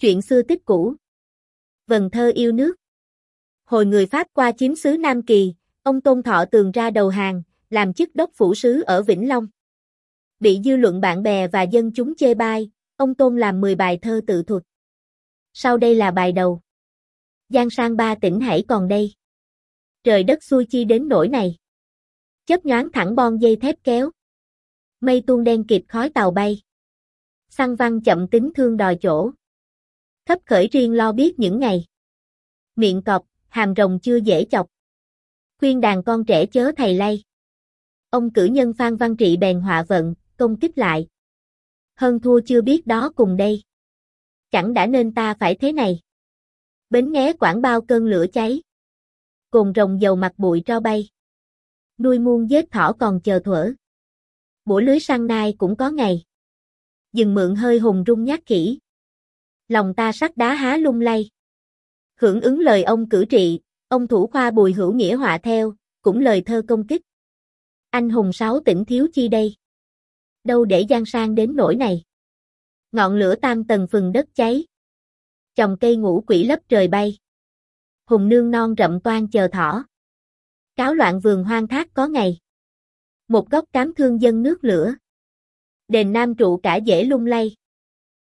Chuyện xưa tích cũ. Vần thơ yêu nước. Hồi người Pháp qua chiếm xứ Nam Kỳ, ông Tôn Thọ Tường ra đầu hàng, làm chức đốc phủ sứ ở Vĩnh Long. Bị dư luận bạn bè và dân chúng chê bai, ông Tôn làm 10 bài thơ tự thuật. Sau đây là bài đầu. Giang sang ba tỉnh hãy còn đây. Trời đất xui chi đến nỗi này. Chớp nhoáng thẳng bon dây thép kéo. Mây tuôn đen kịt khói tàu bay. Xăng văn chậm tính thương đòi chỗ. Thấp khởi riêng lo biết những ngày. Miệng cọp, hàm rồng chưa dễ chọc. Khuyên đàn con trẻ chớ thầy lay. Ông cử nhân Phan Văn Trị bèn họa vận, công kích lại. Hơn thua chưa biết đó cùng đây. Chẳng đã nên ta phải thế này. Bến nghé Quảng bao cơn lửa cháy. Cồn rồng dầu mặt bụi tro bay. Nuôi muôn giết thỏ còn chờ thuở. Bủa lưới săn nai cũng có ngày. Dừng mượn hơi hùng rung nhát kỹ. Lòng ta sắt đá há lung lay. Hưởng ứng lời ông cử trị, ông thủ khoa Bùi Hữu Nghĩa họa theo, cũng lời thơ công kích. Anh hùng sáu tỉnh thiếu chi đây? Đâu để gian sang đến nỗi này? Ngọn lửa tam tầng phừng đất cháy. Chồng cây ngũ quỷ lấp trời bay. Hùng nương non rậm toan chờ thỏ. Cáo loạn vườn hoang thác có ngày. Một góc cám thương dân nước lửa. Đền Nam trụ cả dễ lung lay.